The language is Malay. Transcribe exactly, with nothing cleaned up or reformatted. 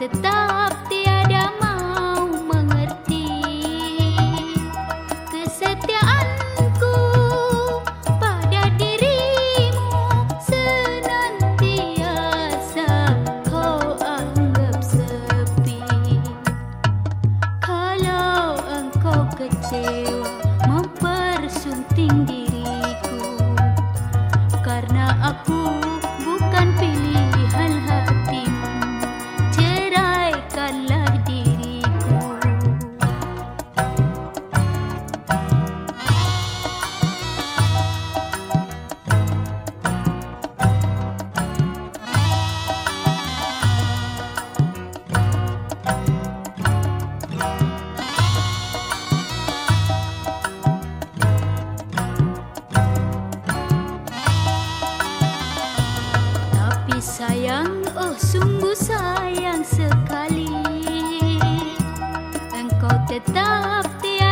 tetap tiada mau mengerti kesetiaanku pada dirimu, senantiasa kau anggap sepi. Kalau engkau kecewa mempersunting diriku, karena aku bukan pilihan hatimu, ceraikanlah diriku. Tapi sayang, oh sungguh sayang sekali, engkau tetap tiada